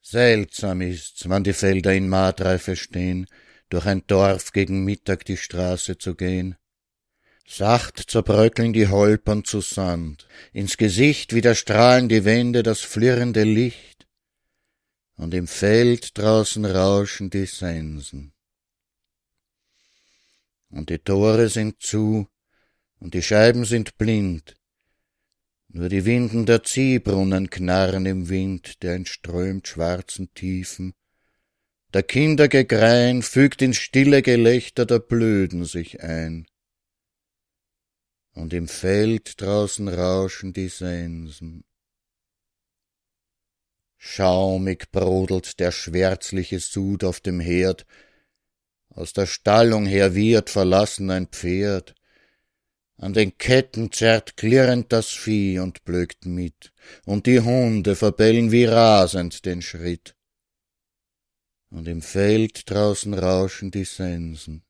Seltsam ist's, wann die Felder in Martreife stehn, durch ein Dorf gegen Mittag die Straße zu gehn. Sacht zerbröckeln die Holpern zu Sand, ins Gesicht wieder strahlen die Wände das flirrende Licht, und im Feld draußen rauschen die Sensen. Und die Tore sind zu, und die Scheiben sind blind, nur die Winden der Ziehbrunnen knarren im Wind, der entströmt schwarzen Tiefen. Der Kinder Gegrein fügt ins stille Gelächter der Blöden sich ein. Und im Feld draußen rauschen die Sensen. Schaumig brodelt der schwärzliche Sud auf dem Herd, aus der Stallung her wiehert verlassen ein Pferd, an den Ketten zerrt klirrend das Vieh und blökt mit, und die Hunde verbellen wie rasend den Schritt. Und im Feld draußen rauschen die Sensen.